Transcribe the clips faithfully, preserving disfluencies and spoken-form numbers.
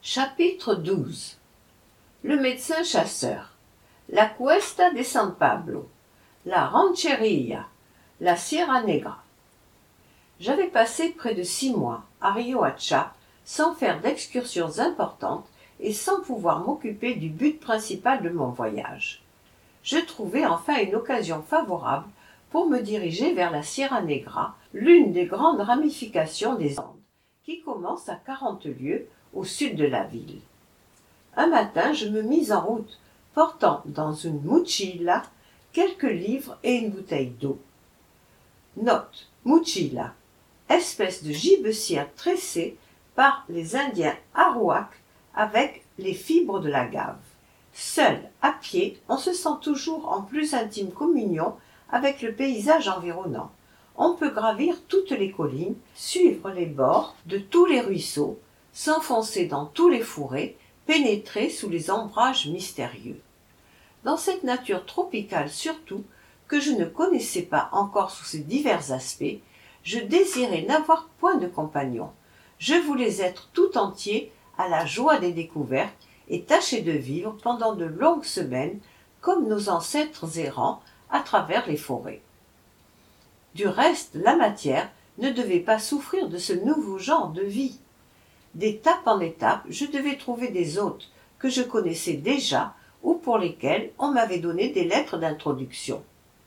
Chapitre douze. Le médecin chasseur. La Cuesta de San Pablo. La Rancheria. La Sierra Negra. J'avais passé près de six mois à Riohacha sans faire d'excursions importantes et sans pouvoir m'occuper du but principal de mon voyage. Je trouvai enfin une occasion favorable pour me diriger vers la Sierra Negra, l'une des grandes ramifications des Andes, qui commence à quarante lieues au sud de la ville. Un matin, je me mis en route, portant dans une mochila quelques livres et une bouteille d'eau. Note, mochila, espèce de gibecière tressée par les Indiens Arawak avec les fibres de l'agave. Seul, à pied, on se sent toujours en plus intime communion avec le paysage environnant. On peut gravir toutes les collines, suivre les bords de tous les ruisseaux, s'enfoncer dans tous les fourrés, pénétrer sous les ombrages mystérieux. Dans cette nature tropicale surtout, que je ne connaissais pas encore sous ses divers aspects, je désirais n'avoir point de compagnon. Je voulais être tout entier à la joie des découvertes et tâcher de vivre pendant de longues semaines comme nos ancêtres errants à travers les forêts. Du reste, la matière ne devait pas souffrir de ce nouveau genre de vie. D'étape en étape, je devais trouver des hôtes que je connaissais déjà ou pour lesquels on m'avait donné des lettres d'introduction.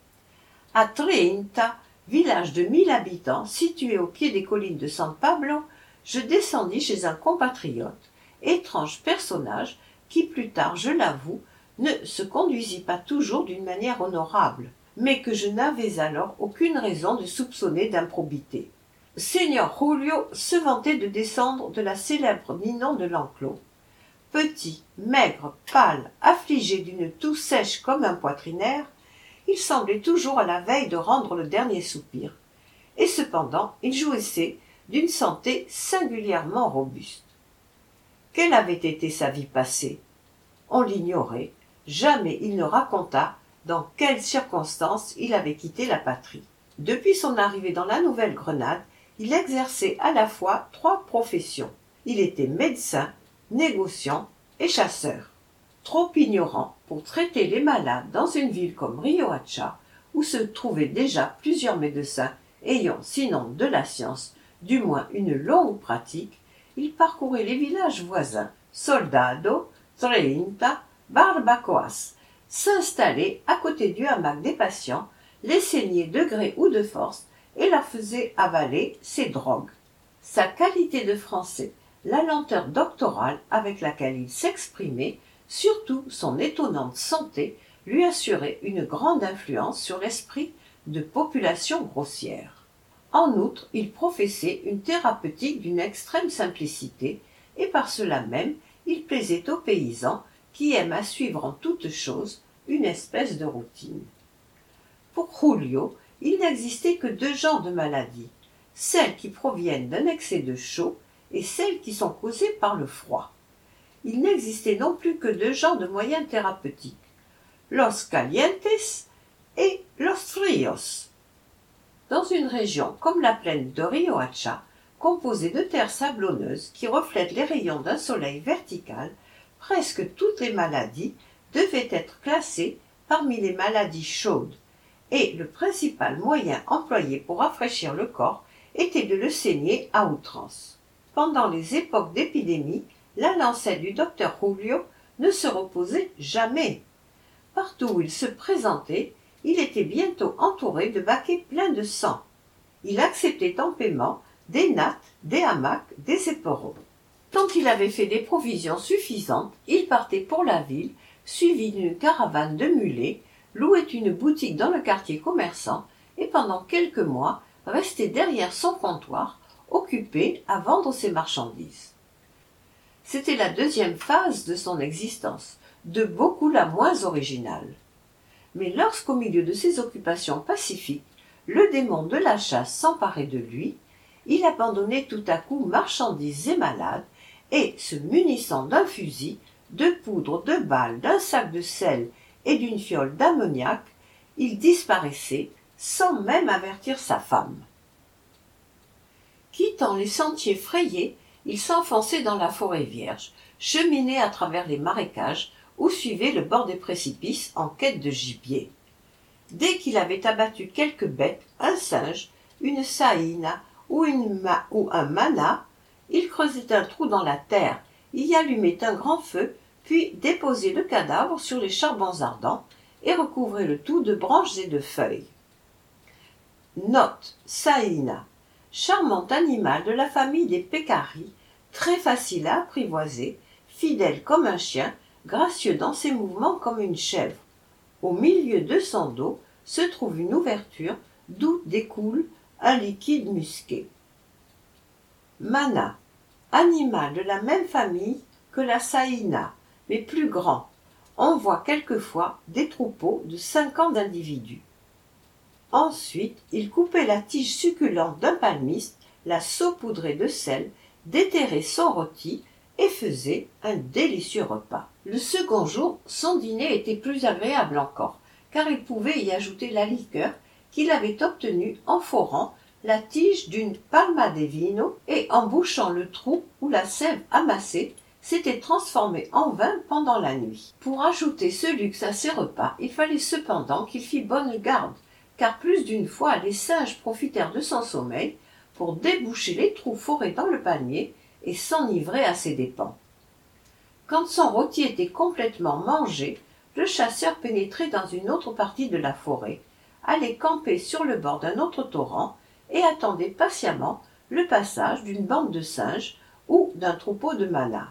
À Treinta, village de mille habitants situé au pied des collines de San Pablo, je descendis chez un compatriote, étrange personnage qui, plus tard, je l'avoue, ne se conduisit pas toujours d'une manière honorable, mais que je n'avais alors aucune raison de soupçonner d'improbité. Señor Julio se vantait de descendre de la célèbre Ninon de l'Enclos. Petit, maigre, pâle, affligé d'une toux sèche comme un poitrinaire, il semblait toujours à la veille de rendre le dernier soupir, et cependant il jouissait d'une santé singulièrement robuste. Quelle avait été sa vie passée? On l'ignorait. Jamais il ne raconta dans quelles circonstances il avait quitté la patrie. Depuis son arrivée dans la Nouvelle-Grenade, il exerçait à la fois trois professions. Il était médecin, négociant et chasseur. Trop ignorant pour traiter les malades dans une ville comme Riohacha, où se trouvaient déjà plusieurs médecins ayant, sinon de la science, du moins une longue pratique, il parcourait les villages voisins, Soldado, Treinta, Barbacoas, s'installait à côté du hamac des patients, les saignait de gré ou de force et leur faisait avaler ses drogues. Sa qualité de français, la lenteur doctorale avec laquelle il s'exprimait, surtout son étonnante santé, lui assuraient une grande influence sur l'esprit de population grossière. En outre, il professait une thérapeutique d'une extrême simplicité, et par cela même, il plaisait aux paysans qui aiment à suivre en toutes choses une espèce de routine. Pour Julio, il n'existait que deux genres de maladies, celles qui proviennent d'un excès de chaud et celles qui sont causées par le froid. Il n'existait non plus que deux genres de moyens thérapeutiques, los calientes et los fríos. Dans une région comme la plaine de Riohacha, composée de terres sablonneuses qui reflètent les rayons d'un soleil vertical, presque toutes les maladies devaient être classées parmi les maladies chaudes, et le principal moyen employé pour rafraîchir le corps était de le saigner à outrance. Pendant les époques d'épidémie, la lancette du docteur Julio ne se reposait jamais. Partout où il se présentait, il était bientôt entouré de baquets pleins de sang. Il acceptait en paiement des nattes, des hamacs, des éperons. Quand il avait fait des provisions suffisantes, il partait pour la ville, suivi d'une caravane de mulets, louait une boutique dans le quartier commerçant et pendant quelques mois restait derrière son comptoir, occupé à vendre ses marchandises. C'était la deuxième phase de son existence, de beaucoup la moins originale. Mais lorsqu'au milieu de ses occupations pacifiques, le démon de la chasse s'emparait de lui, il abandonnait tout à coup marchandises et malades, et, se munissant d'un fusil, de poudre, de balles, d'un sac de sel et d'une fiole d'ammoniac, il disparaissait sans même avertir sa femme. Quittant les sentiers frayés il s'enfonçait dans la forêt vierge, cheminait à travers les marécages ou suivait le bord des précipices en quête de gibier. Dès qu'il avait abattu quelque bête, un singe, une saïna ou, une ma ou un mana, il creusait un trou dans la terre, y allumait un grand feu, puis déposait le cadavre sur les charbons ardents et recouvrait le tout de branches et de feuilles. Note, saïna, charmant animal de la famille des pécaris, très facile à apprivoiser, fidèle comme un chien, gracieux dans ses mouvements comme une chèvre. Au milieu de son dos se trouve une ouverture d'où découle un liquide musqué. Mana, animal de la même famille que la saïna, mais plus grand. On voit quelquefois des troupeaux de cinquante individus. Ensuite, il coupait la tige succulente d'un palmiste, la saupoudrait de sel, déterrait son rôti et faisait un délicieux repas. Le second jour, son dîner était plus agréable encore, car il pouvait y ajouter la liqueur qu'il avait obtenue en forant la tige d'une palma de vino et en bouchant le trou où la sève amassée s'était transformée en vin pendant la nuit. Pour ajouter ce luxe à ses repas, il fallait cependant qu'il fît bonne garde, car plus d'une fois les singes profitèrent de son sommeil pour déboucher les trous forés dans le palmier et s'enivrer à ses dépens. Quand son rôti était complètement mangé, le chasseur pénétrait dans une autre partie de la forêt, allait camper sur le bord d'un autre torrent et attendait patiemment le passage d'une bande de singes ou d'un troupeau de manas.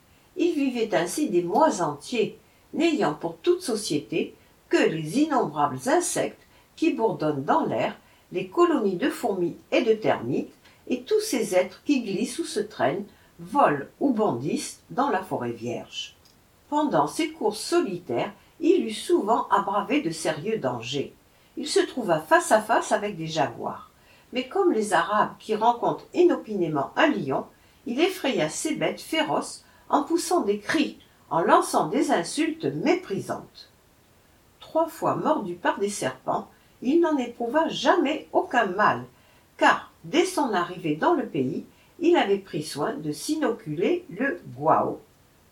Il vivait ainsi des mois entiers, n'ayant pour toute société que les innombrables insectes qui bourdonnent dans l'air, les colonies de fourmis et de termites, et tous ces êtres qui glissent ou se traînent, volent ou bondissent dans la forêt vierge. Pendant ces courses solitaires, il eut souvent à braver de sérieux dangers. Il se trouva face à face avec des jaguars. Mais comme les Arabes qui rencontrent inopinément un lion, il effraya ces bêtes féroces en poussant des cris, en lançant des insultes méprisantes. Trois fois mordu par des serpents, il n'en éprouva jamais aucun mal, car, dès son arrivée dans le pays, il avait pris soin de s'inoculer le guao.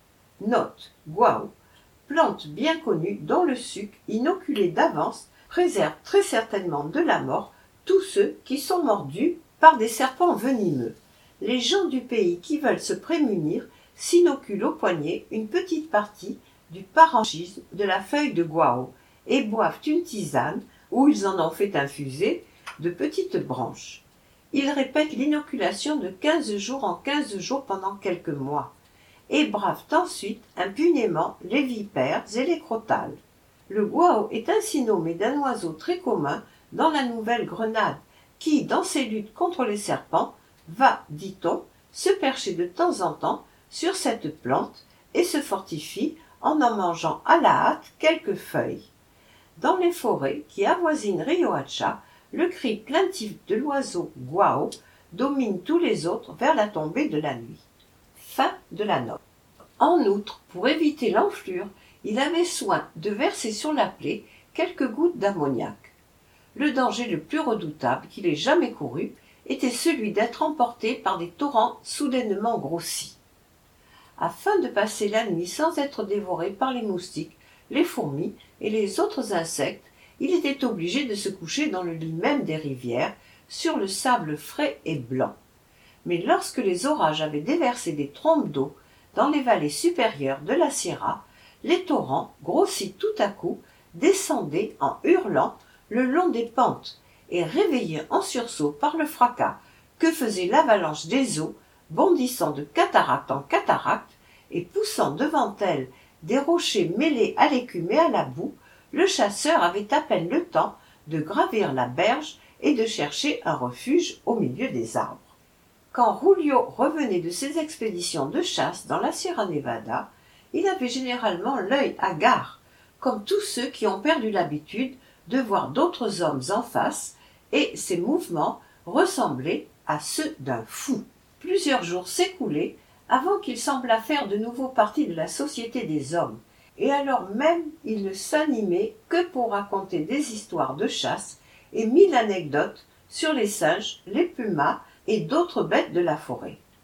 Note, guao, plante bien connue dont le suc, inoculé d'avance, préserve très certainement de la mort tous ceux qui sont mordus par des serpents venimeux. Les gens du pays qui veulent se prémunir s'inoculent au poignet une petite partie du parenchyme de la feuille de guao et boivent une tisane où ils en ont fait infuser de petites branches. Ils répètent l'inoculation de quinze jours en quinze jours pendant quelques mois et bravent ensuite impunément les vipères et les crotales. Le guao est ainsi nommé d'un oiseau très commun dans la Nouvelle-Grenade qui, dans ses luttes contre les serpents, va, dit-on, se percher de temps en temps sur cette plante et se fortifie en en mangeant à la hâte quelques feuilles. Dans les forêts qui avoisinent Riohacha, le cri plaintif de l'oiseau guao domine tous les autres vers la tombée de la nuit. Fin de la note. En outre, pour éviter l'enflure, il avait soin de verser sur la plaie quelques gouttes d'ammoniac. Le danger le plus redoutable qu'il ait jamais couru était celui d'être emporté par des torrents soudainement grossis. Afin de passer la nuit sans être dévoré par les moustiques, les fourmis et les autres insectes, il était obligé de se coucher dans le lit même des rivières, sur le sable frais et blanc. Mais lorsque les orages avaient déversé des trompes d'eau dans les vallées supérieures de la Sierra, les torrents, grossis tout à coup, descendaient en hurlant le long des pentes et réveillés en sursaut par le fracas que faisait l'avalanche des eaux, bondissant de cataracte en cataracte et poussant devant elles des rochers mêlés à l'écume et à la boue, le chasseur avait à peine le temps de gravir la berge et de chercher un refuge au milieu des arbres. Quand Julio revenait de ses expéditions de chasse dans la Sierra Nevada, il avait généralement l'œil hagard, comme tous ceux qui ont perdu l'habitude de voir d'autres hommes en face, et ses mouvements ressemblaient à ceux d'un fou. Plusieurs jours s'écoulaient avant qu'il semblât faire de nouveau partie de la société des hommes, et alors même il ne s'animait que pour raconter des histoires de chasse et mille anecdotes sur les singes, les pumas et d'autres bêtes de la forêt.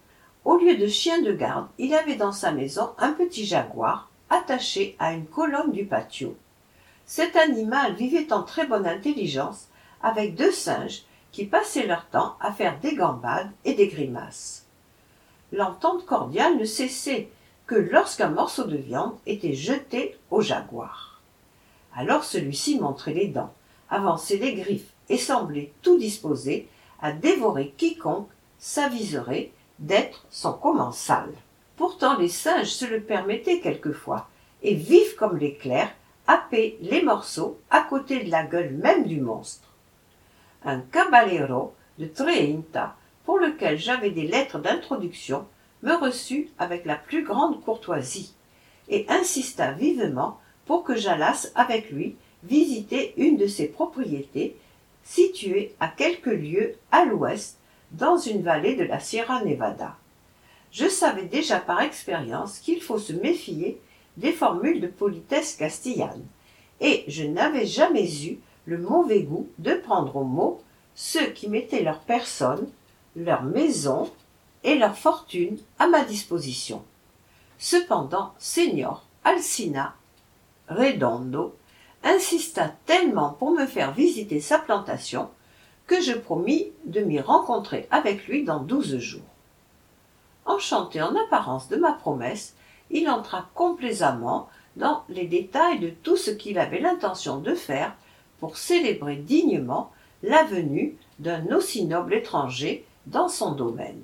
Au lieu de chien de garde, il avait dans sa maison un petit jaguar attaché à une colonne du patio. Cet animal vivait en très bonne intelligence avec deux singes qui passaient leur temps à faire des gambades et des grimaces. L'entente cordiale ne cessait que lorsqu'un morceau de viande était jeté au jaguar. Alors celui-ci montrait les dents, avançait les griffes et semblait tout disposé à dévorer quiconque s'aviserait d'être son commensal. Pourtant les singes se le permettaient quelquefois, et vifs comme l'éclair, happaient les morceaux à côté de la gueule même du monstre. Un caballero de Treinta, pour lequel j'avais des lettres d'introduction, me reçut avec la plus grande courtoisie, et insista vivement pour que j'allasse avec lui visiter une de ses propriétés, située à quelques lieues à l'ouest, dans une vallée de la Sierra Nevada. Je savais déjà par expérience qu'il faut se méfier des formules de politesse castillane, et je n'avais jamais eu le mauvais goût de prendre au mot ceux qui mettaient leur personne, leur maison et leur fortune à ma disposition. Cependant, Señor Alcina Redondo insista tellement pour me faire visiter sa plantation que je promis de m'y rencontrer avec lui dans douze jours. Enchanté en apparence de ma promesse, il entra complaisamment dans les détails de tout ce qu'il avait l'intention de faire pour célébrer dignement la venue d'un aussi noble étranger dans son domaine.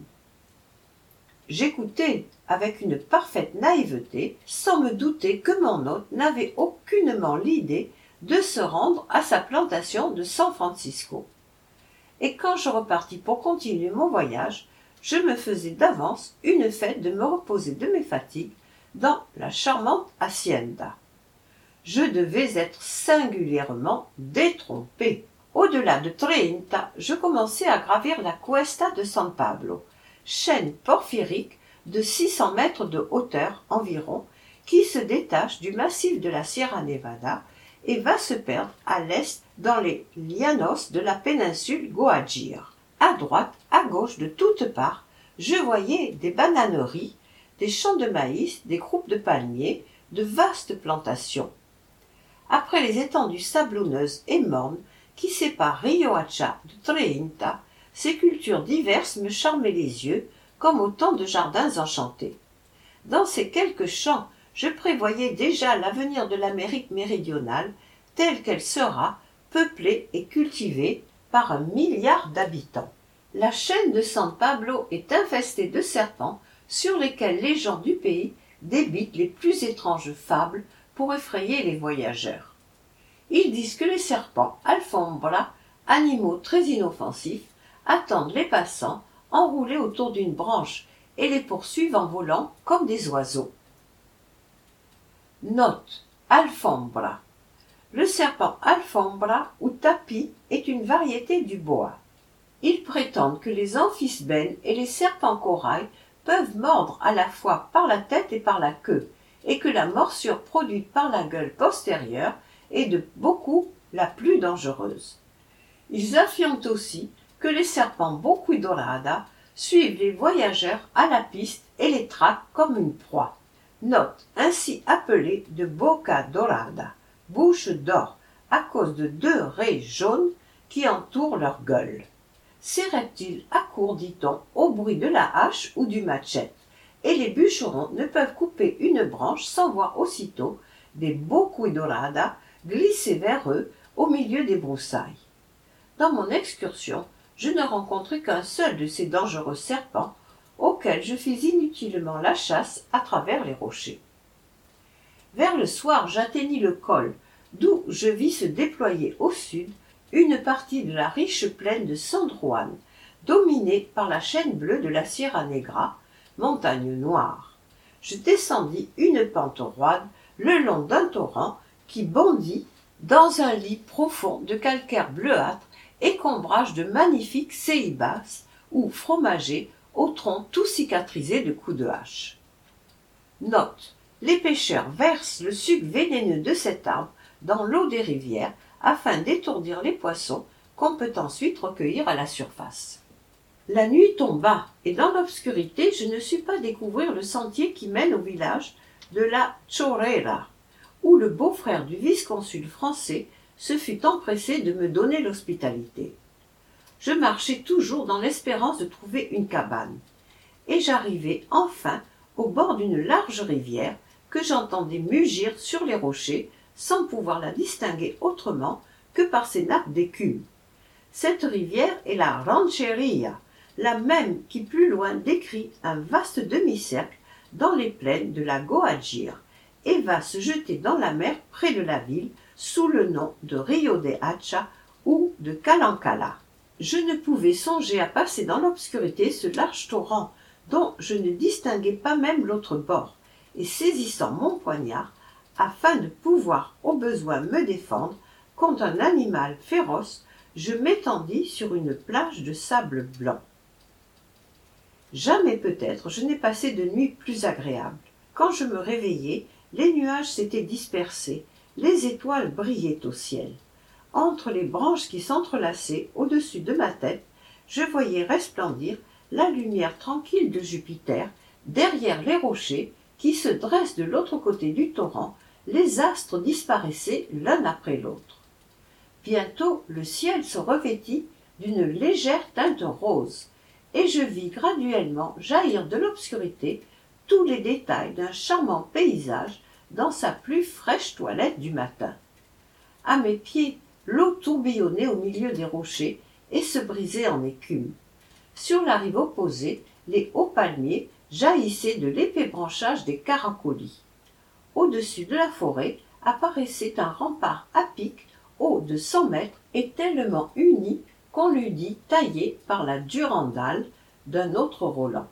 J'écoutais avec une parfaite naïveté, sans me douter que mon hôte n'avait aucunement l'idée de se rendre à sa plantation de San Francisco. Et quand je repartis pour continuer mon voyage, je me faisais d'avance une fête de me reposer de mes fatigues dans la charmante hacienda. Je devais être singulièrement détrompé. Au-delà de Treinta, je commençai à gravir la Cuesta de San Pablo, chaîne porphyrique de six cents mètres de hauteur environ, qui se détache du massif de la Sierra Nevada et va se perdre à l'est dans les llanos de la péninsule Goajir. À droite, à gauche, de toutes parts, je voyais des bananeries, des champs de maïs, des groupes de palmiers, de vastes plantations. Après les étendues sablonneuses et mornes qui séparent Riohacha de Treinta, ces cultures diverses me charmaient les yeux comme autant de jardins enchantés. Dans ces quelques champs, je prévoyais déjà l'avenir de l'Amérique méridionale telle qu'elle sera peuplée et cultivée par un milliard d'habitants. La chaîne de San Pablo est infestée de serpents sur lesquels les gens du pays débitent les plus étranges fables pour effrayer les voyageurs. Ils disent que les serpents alfombra, animaux très inoffensifs, attendent les passants enroulés autour d'une branche et les poursuivent en volant comme des oiseaux. Note: alfombra. Le serpent alfombra ou tapis est une variété du boa. Ils prétendent que les amphisbènes et les serpents corail peuvent mordre à la fois par la tête et par la queue, et que la morsure produite par la gueule postérieure est de beaucoup la plus dangereuse. Ils affirment aussi que les serpents boquidorada suivent les voyageurs à la piste et les traquent comme une proie. Note: ainsi appelée de boca dorada, bouche d'or, à cause de deux raies jaunes qui entourent leur gueule. Ces reptiles accourent, dit-on, au bruit de la hache ou du machette, et les bûcherons ne peuvent couper une branche sans voir aussitôt des boquidorada glisser vers eux au milieu des broussailles. Dans mon excursion, je ne rencontrai qu'un seul de ces dangereux serpents, auquel je fis inutilement la chasse à travers les rochers. Vers le soir, j'atteignis le col, d'où je vis se déployer au sud une partie de la riche plaine de San Juan, dominée par la chaîne bleue de la Sierra Negra, montagne noire. Je descendis une pente roide le long d'un torrent qui bondit dans un lit profond de calcaire bleuâtre et qu'ombrage de magnifiques céibas ou fromagers au tronc tout cicatrisé de coups de hache. Note: les pêcheurs versent le suc vénéneux de cet arbre dans l'eau des rivières afin d'étourdir les poissons qu'on peut ensuite recueillir à la surface. La nuit tomba, et dans l'obscurité, je ne sus pas découvrir le sentier qui mène au village de la Chorrera, où le beau-frère du vice-consul français se fut empressé de me donner l'hospitalité. Je marchai toujours dans l'espérance de trouver une cabane, et j'arrivai enfin au bord d'une large rivière que j'entendais mugir sur les rochers sans pouvoir la distinguer autrement que par ses nappes d'écume. Cette rivière est la Rancheria, la même qui plus loin décrit un vaste demi-cercle dans les plaines de la Goajir et va se jeter dans la mer près de la ville sous le nom de Rio de Hacha ou de Kalankala. Je ne pouvais songer à passer dans l'obscurité ce large torrent dont je ne distinguais pas même l'autre bord, et saisissant mon poignard, afin de pouvoir au besoin me défendre contre un animal féroce, je m'étendis sur une plage de sable blanc. Jamais peut-être je n'ai passé de nuit plus agréable. Quand je me réveillai, les nuages s'étaient dispersés, les étoiles brillaient au ciel. Entre les branches qui s'entrelaçaient au-dessus de ma tête, je voyais resplendir la lumière tranquille de Jupiter. Derrière les rochers qui se dressent de l'autre côté du torrent, les astres disparaissaient l'un après l'autre. Bientôt le ciel se revêtit d'une légère teinte rose, et je vis graduellement jaillir de l'obscurité tous les détails d'un charmant paysage dans sa plus fraîche toilette du matin. À mes pieds, l'eau tourbillonnait au milieu des rochers et se brisait en écume. Sur la rive opposée, les hauts palmiers jaillissaient de l'épais branchage des caracolis. Au-dessus de la forêt apparaissait un rempart à pic haut de cent mètres et tellement uni qu'on l'eût dit taillé par la Durandal d'un autre Roland.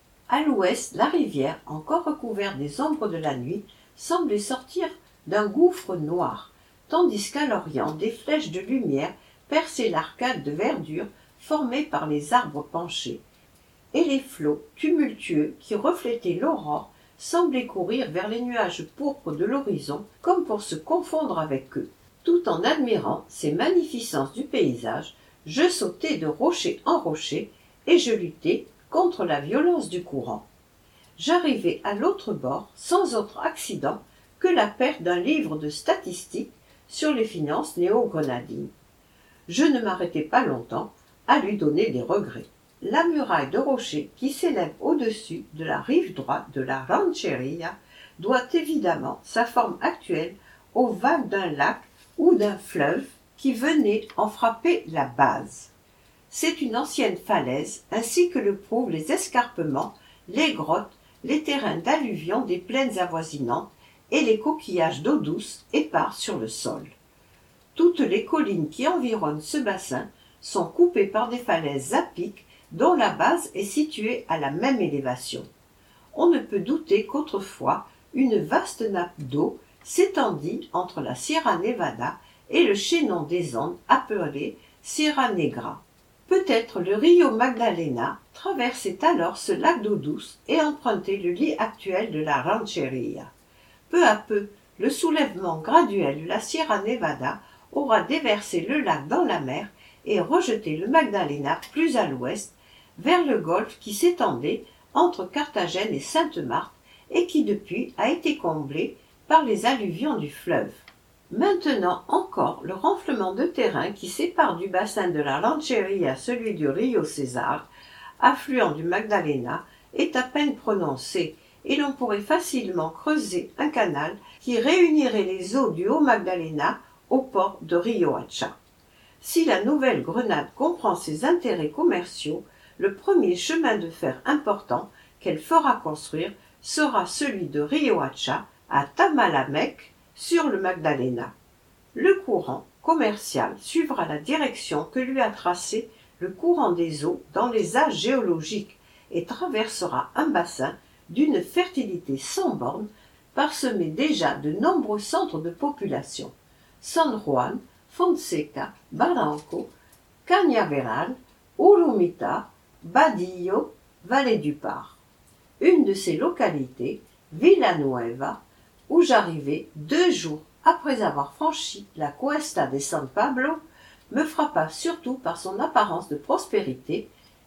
À l'ouest, la rivière, encore recouverte des ombres de la nuit, semblait sortir d'un gouffre noir, tandis qu'à l'orient, des flèches de lumière perçaient l'arcade de verdure formée par les arbres penchés, et les flots tumultueux qui reflétaient l'aurore semblaient courir vers les nuages pourpres de l'horizon comme pour se confondre avec eux. Tout en admirant ces magnificences du paysage, je sautai de rocher en rocher et je luttai contre la violence du courant. J'arrivai à l'autre bord sans autre accident que la perte d'un livre de statistiques sur les finances néo-grenadines. Je ne m'arrêtai pas longtemps à lui donner des regrets. La muraille de rochers qui s'élève au-dessus de la rive droite de la Rancheria doit évidemment sa forme actuelle aux vagues d'un lac ou d'un fleuve qui venait en frapper la base. C'est une ancienne falaise, ainsi que le prouvent les escarpements, les grottes, les terrains d'alluvion des plaines avoisinantes et les coquillages d'eau douce épars sur le sol. Toutes les collines qui environnent ce bassin sont coupées par des falaises à pic dont la base est située à la même élévation. On ne peut douter qu'autrefois une vaste nappe d'eau s'étendit entre la Sierra Nevada et le chaînon des Andes appelé Sierra Negra. Peut-être le Rio Magdalena traversait alors ce lac d'eau douce et empruntait le lit actuel de la Rancheria. Peu à peu, le soulèvement graduel de la Sierra Nevada aura déversé le lac dans la mer et rejeté le Magdalena plus à l'ouest, vers le golfe qui s'étendait entre Carthagène et Sainte-Marthe et qui depuis a été comblé par les alluvions du fleuve. Maintenant encore, le renflement de terrain qui sépare du bassin de la Rancheria celui du Rio César, affluent du Magdalena, est à peine prononcé, et l'on pourrait facilement creuser un canal qui réunirait les eaux du Haut-Magdalena au port de Rio Hacha. Si la Nouvelle-Grenade comprend ses intérêts commerciaux, le premier chemin de fer important qu'elle fera construire sera celui de Rio Hacha à Tamalameque, sur le Magdalena. Le courant commercial suivra la direction que lui a tracée le courant des eaux dans les âges géologiques et traversera un bassin d'une fertilité sans borne, parsemé déjà de nombreux centres de population: San Juan, Fonseca, Barranco, Cañaveral, Urumita, Badillo, Vallée du Par. Une de ces localités, Villanueva, où j'arrivai deux jours après avoir franchi la Cuesta de San Pablo, me frappa surtout par son apparence de prospérité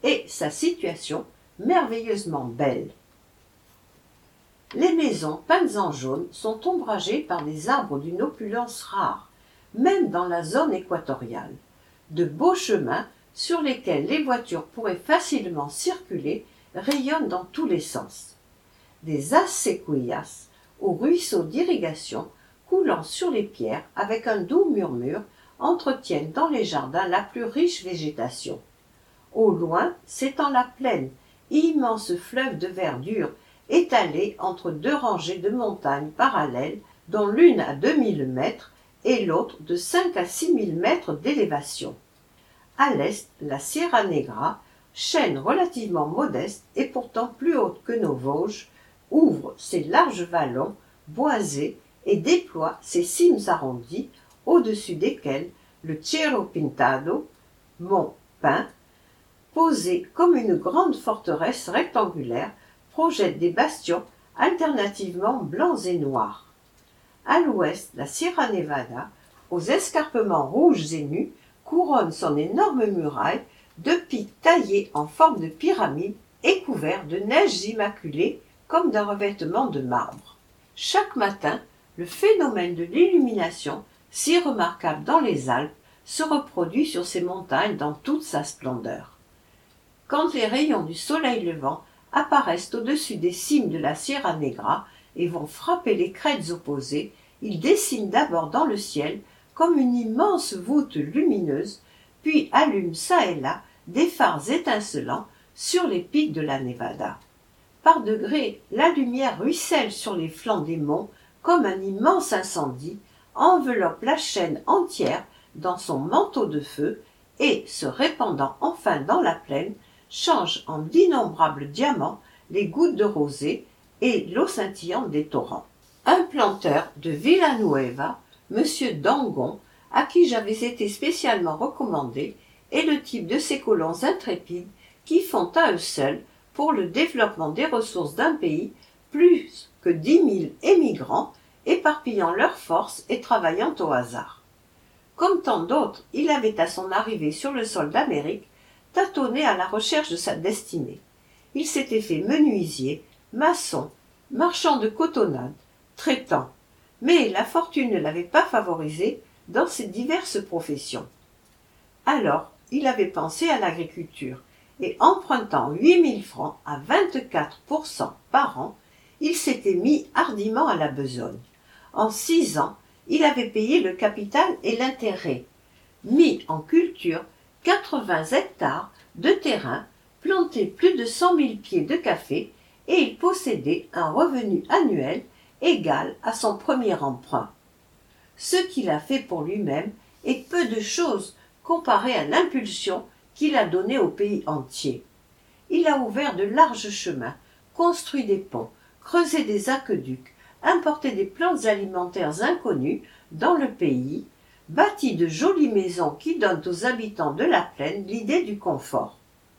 et sa situation merveilleusement belle. Les maisons peintes en jaune sont ombragées par des arbres d'une opulence rare, même dans la zone équatoriale. De beaux chemins sur lesquels les voitures pourraient facilement circuler rayonnent dans tous les sens. Des acequias, aux ruisseaux d'irrigation, coulant sur les pierres avec un doux murmure, entretiennent dans les jardins la plus riche végétation. Au loin s'étend la plaine, immense fleuve de verdure étalé entre deux rangées de montagnes parallèles, dont l'une à deux mille mètres et l'autre de cinq à six mille mètres d'élévation. À l'est, la Sierra Negra, chaîne relativement modeste et pourtant plus haute que nos Vosges, ouvre ses larges vallons boisés et déploie ses cimes arrondies, au-dessus desquelles le Cerro Pintado, mont peint, posé comme une grande forteresse rectangulaire, projette des bastions alternativement blancs et noirs. À l'ouest, la Sierra Nevada, aux escarpements rouges et nus, couronne son énorme muraille de pics taillés en forme de pyramide et couverts de neiges immaculées comme d'un revêtement de marbre. Chaque matin, le phénomène de l'illumination, si remarquable dans les Alpes, se reproduit sur ces montagnes dans toute sa splendeur. Quand les rayons du soleil levant apparaissent au-dessus des cimes de la Sierra Negra et vont frapper les crêtes opposées, ils dessinent d'abord dans le ciel comme une immense voûte lumineuse, puis allument çà et là des phares étincelants sur les pics de la Nevada. Par degrés, la lumière ruisselle sur les flancs des monts comme un immense incendie, enveloppe la chaîne entière dans son manteau de feu et, se répandant enfin dans la plaine, change en d'innombrables diamants les gouttes de rosée et l'eau scintillante des torrents. Un planteur de Villanueva, M. Dangon, à qui j'avais été spécialement recommandé, est le type de ces colons intrépides qui font à eux seuls, pour le développement des ressources d'un pays, plus que dix mille émigrants éparpillant leurs forces et travaillant au hasard. Comme tant d'autres, il avait à son arrivée sur le sol d'Amérique tâtonné à la recherche de sa destinée. Il s'était fait menuisier, maçon, marchand de cotonnade, traitant, mais la fortune ne l'avait pas favorisé dans ses diverses professions. Alors, il avait pensé à l'agriculture, et empruntant huit mille francs à vingt-quatre pour cent par an, il s'était mis hardiment à la besogne. En six ans, il avait payé le capital et l'intérêt, mis en culture quatre-vingts hectares de terrain, planté plus de cent mille pieds de café, et il possédait un revenu annuel égal à son premier emprunt. Ce qu'il a fait pour lui-même est peu de choses comparé à l'impulsion qu'il a donnée au pays entier. Il a ouvert de larges chemins, construit des ponts, creusé des aqueducs, importé des plantes alimentaires inconnues dans le pays, bâti de jolies maisons qui donnent aux habitants de la plaine l'idée du confort.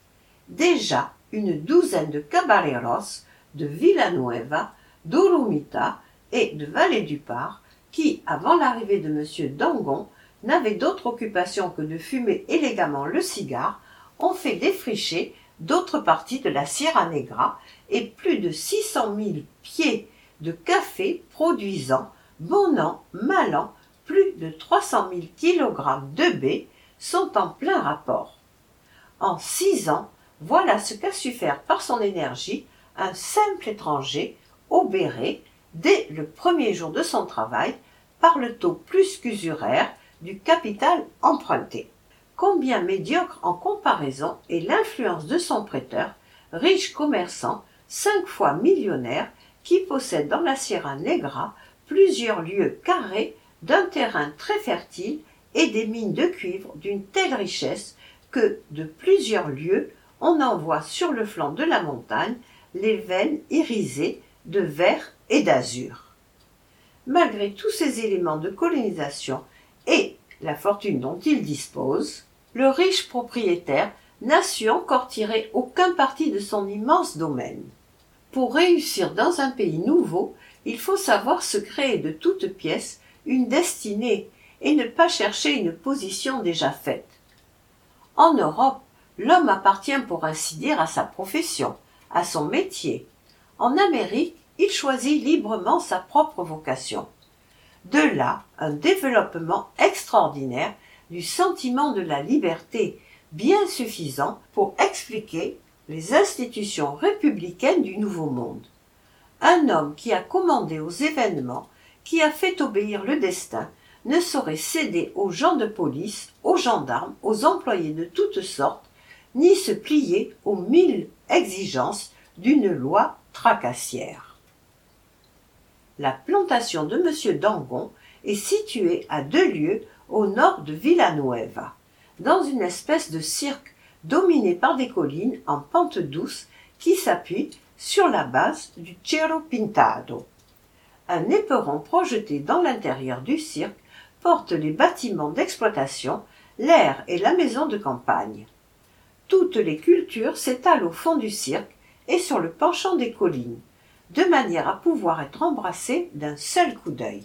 Déjà une douzaine de caballeros de Villanueva, d'Urumita et de Vallée du Par, qui, avant l'arrivée de M. Dangon, n'avaient d'autre occupation que de fumer élégamment le cigare, ont fait défricher d'autres parties de la Sierra Negra et plus de six cent mille pieds de café produisant, bon an, mal an, plus de trois cent mille kilogrammes de baies sont en plein rapport. En six ans, voilà ce qu'a su faire par son énergie un simple étranger, obéré, dès le premier jour de son travail, par le taux plus qu'usuraire du capital emprunté. Combien médiocre en comparaison est l'influence de son prêteur, riche commerçant, cinq fois millionnaire, qui possède dans la Sierra Negra plusieurs lieues carrées d'un terrain très fertile et des mines de cuivre d'une telle richesse que, de plusieurs lieues, on en voit sur le flanc de la montagne les veines irisées de vert et d'azur. Malgré tous ces éléments de colonisation et la fortune dont il dispose, le riche propriétaire n'a su encore tirer aucun parti de son immense domaine. Pour réussir dans un pays nouveau, il faut savoir se créer de toutes pièces une destinée et ne pas chercher une position déjà faite. En Europe, L'homme appartient pour ainsi dire à sa profession, à son métier. En Amérique, il choisit librement sa propre vocation. De là, un développement extraordinaire du sentiment de la liberté, bien suffisant pour expliquer les institutions républicaines du Nouveau Monde. Un homme qui a commandé aux événements, qui a fait obéir le destin, ne saurait céder aux gens de police, aux gendarmes, aux employés de toutes sortes, ni se plier aux mille exigences d'une loi tracassière. La plantation de M. Dangon est située à deux lieues au nord de Villanueva, dans une espèce de cirque dominé par des collines en pente douce qui s'appuient sur la base du Cerro Pintado. Un éperon projeté dans l'intérieur du cirque porte les bâtiments d'exploitation, l'air et la maison de campagne. Toutes les cultures s'étalent au fond du cirque et sur le penchant des collines, de manière à pouvoir être embrassées d'un seul coup d'œil.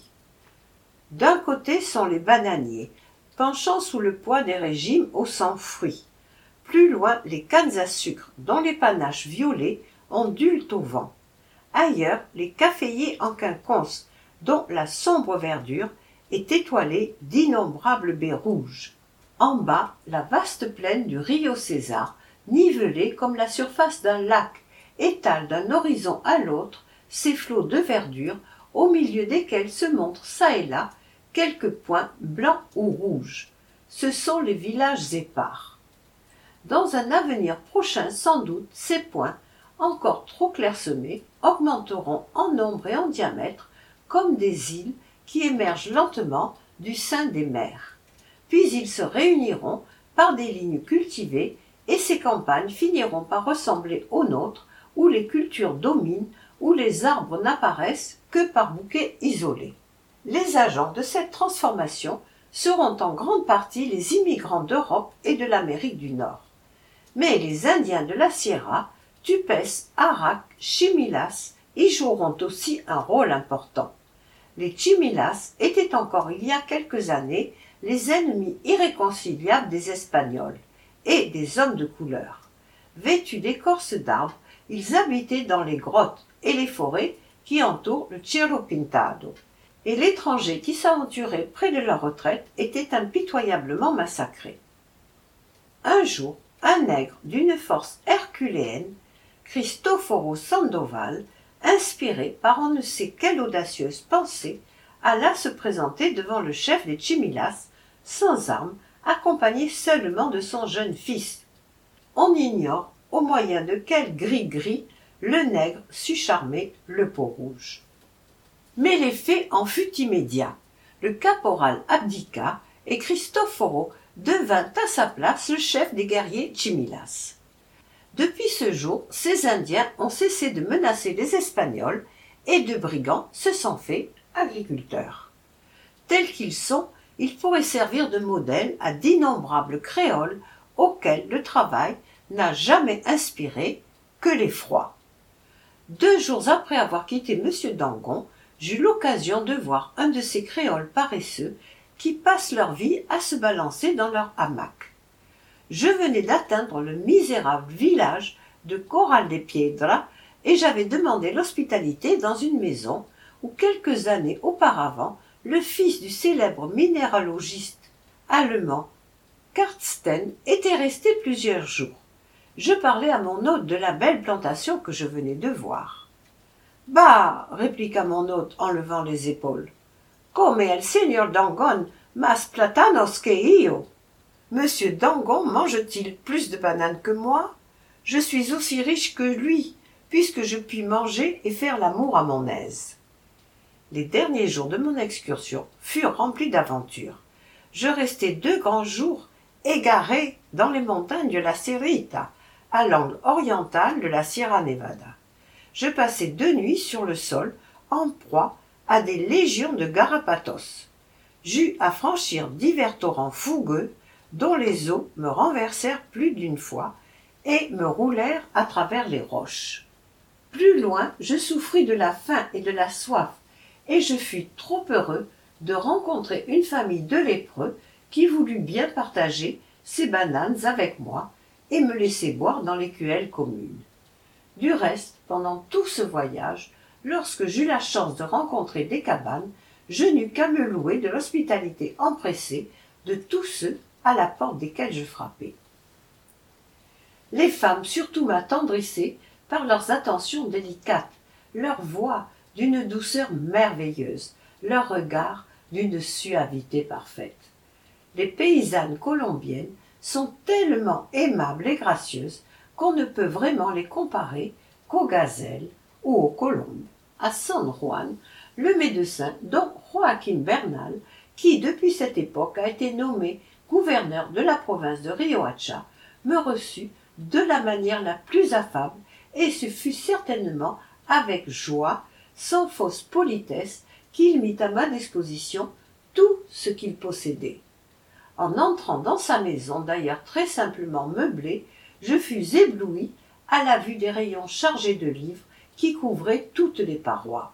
D'un côté sont les bananiers, penchant sous le poids des régimes aux cent fruits. Plus loin, les cannes à sucre, dont les panaches violets ondulent au vent. Ailleurs, les caféiers en quinconce, dont la sombre verdure est étoilée d'innombrables baies rouges. En bas, la vaste plaine du Rio César, nivelée comme la surface d'un lac, étale d'un horizon à l'autre ses flots de verdure, au milieu desquels se montrent çà et là quelques points blancs ou rouges. Ce sont les villages épars. Dans un avenir prochain sans doute, ces points, encore trop clairsemés, augmenteront en nombre et en diamètre comme des îles qui émergent lentement du sein des mers. Puis ils se réuniront par des lignes cultivées et ces campagnes finiront par ressembler aux nôtres où les cultures dominent, où les arbres n'apparaissent que par bouquets isolés. Les agents de cette transformation seront en grande partie les immigrants d'Europe et de l'Amérique du Nord. Mais les Indiens de la Sierra, Tupes, Arak, Chimilas y joueront aussi un rôle important. Les Chimilas étaient encore il y a quelques années les ennemis irréconciliables des Espagnols et des hommes de couleur. Vêtus d'écorces d'arbres, ils habitaient dans les grottes et les forêts qui entourent le Cerro Pintado, et l'étranger qui s'aventurait près de leur retraite était impitoyablement massacré. Un jour, un nègre d'une force herculéenne, Cristoforo Sandoval, inspiré par on ne sait quelle audacieuse pensée, alla se présenter devant le chef des Chimilas, sans armes, accompagné seulement de son jeune fils. On ignore au moyen de quel gris-gris le nègre sut charmer le Peau-Rouge. Mais l'effet en fut immédiat. Le caporal abdiqua et Cristoforo devint à sa place le chef des guerriers Chimilas. Depuis ce jour, ces Indiens ont cessé de menacer les Espagnols et de brigands se sont faits agriculteurs. Tels qu'ils sont, ils pourraient servir de modèle à d'innombrables créoles auxquels le travail n'a jamais inspiré que l'effroi. Deux jours après avoir quitté M. Dangon, j'eus l'occasion de voir un de ces créoles paresseux qui passent leur vie à se balancer dans leur hamac. Je venais d'atteindre le misérable village de Corral de Piedra et j'avais demandé l'hospitalité dans une maison où quelques années auparavant le fils du célèbre minéralogiste allemand Karsten était resté plusieurs jours. Je parlais à mon hôte de la belle plantation que je venais de voir. « Bah !» répliqua mon hôte en levant les épaules. « Comme el señor Dangon mas platanos que yo !» Monsieur Dangon mange-t-il plus de bananes que moi? Je suis aussi riche que lui, puisque je puis manger et faire l'amour à mon aise. Les derniers jours de mon excursion furent remplis d'aventures. Je restai deux grands jours égaré dans les montagnes de la Sierrita, à l'angle oriental de la Sierra Nevada. Je passai deux nuits sur le sol, en proie à des légions de garrapatos. J'eus à franchir divers torrents fougueux, dont les eaux me renversèrent plus d'une fois et me roulèrent à travers les roches. Plus loin, je souffris de la faim et de la soif, et je fus trop heureux de rencontrer une famille de lépreux qui voulut bien partager ses bananes avec moi et me laisser boire dans l'écuelle commune. Du reste, pendant tout ce voyage, lorsque j'eus la chance de rencontrer des cabanes, je n'eus qu'à me louer de l'hospitalité empressée de tous ceux à la porte desquels je frappais. Les femmes surtout m'attendrissaient par leurs attentions délicates, leur voix d'une douceur merveilleuse, leur regard d'une suavité parfaite. Les paysannes colombiennes sont tellement aimables et gracieuses qu'on ne peut vraiment les comparer qu'aux gazelles ou aux colombes. À San Juan, le médecin don Joaquín Bernal, qui depuis cette époque a été nommé gouverneur de la province de Riohacha, me reçut de la manière la plus affable, et ce fut certainement avec joie, sans fausse politesse, qu'il mit à ma disposition tout ce qu'il possédait. En entrant dans sa maison, d'ailleurs très simplement meublée, je fus ébloui à la vue des rayons chargés de livres qui couvraient toutes les parois.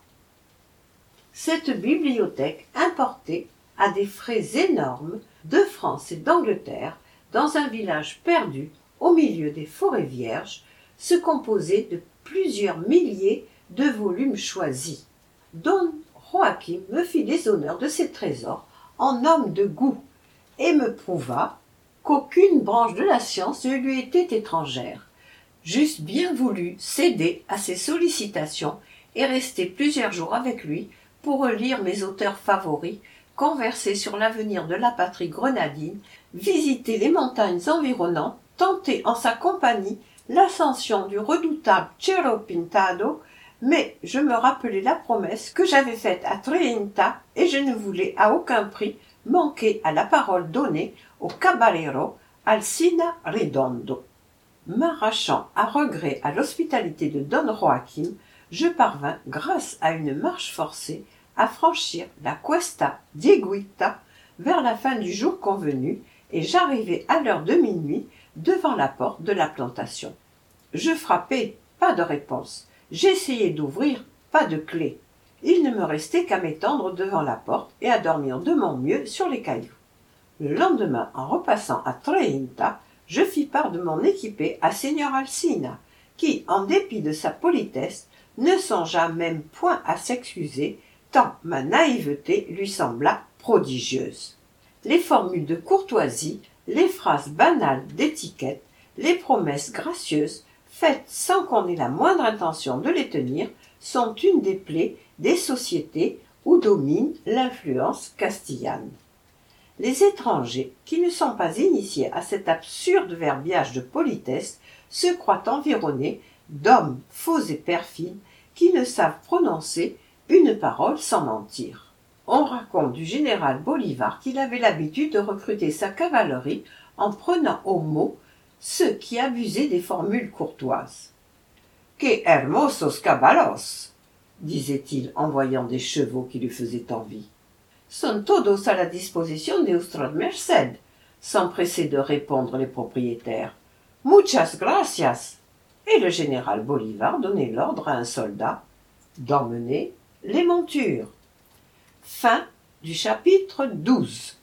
Cette bibliothèque importée à des frais énormes de France et d'Angleterre, dans un village perdu au milieu des forêts vierges, se composait de plusieurs milliers de volumes choisis. Don Joaquín me fit les honneurs de ces trésors en homme de goût et me prouva qu'aucune branche de la science ne lui était étrangère. J'eusse bien voulu céder à ses sollicitations et rester plusieurs jours avec lui pour relire mes auteurs favoris, converser sur l'avenir de la patrie grenadine, visiter les montagnes environnantes, tenter en sa compagnie l'ascension du redoutable Cerro Pintado, mais je me rappelai la promesse que j'avais faite à Treinta et je ne voulais à aucun prix manquer à la parole donnée au caballero Alcina Redondo. M'arrachant à regret à l'hospitalité de Don Joaquín, je parvins, grâce à une marche forcée, à franchir la Cuesta d'Higuita vers la fin du jour convenu, et j'arrivai à l'heure de minuit devant la porte de la plantation. Je frappai, pas de réponse. J'essayai d'ouvrir, pas de clé. Il ne me restait qu'à m'étendre devant la porte et à dormir de mon mieux sur les cailloux. Le lendemain, en repassant à Treinta, je fis part de mon équipée à Señor Alcina, qui, en dépit de sa politesse, ne songea même point à s'excuser, tant ma naïveté lui sembla prodigieuse. Les formules de courtoisie, les phrases banales d'étiquette, les promesses gracieuses, faites sans qu'on ait la moindre intention de les tenir, sont une des plaies des sociétés où domine l'influence castillane. Les étrangers, qui ne sont pas initiés à cet absurde verbiage de politesse, se croient environnés d'hommes faux et perfides qui ne savent prononcer une parole sans mentir. On raconte du général Bolivar qu'il avait l'habitude de recruter sa cavalerie en prenant au mot ceux qui abusaient des formules courtoises. « Que hermosos caballos !» disait-il en voyant des chevaux qui lui faisaient envie. « Son todos à la disposition de Ustrad Merced !» s'empressaient de répondre les propriétaires. « Muchas gracias !» Et le général Bolivar donnait l'ordre à un soldat d'emmener les montures. Fin du chapitre douze.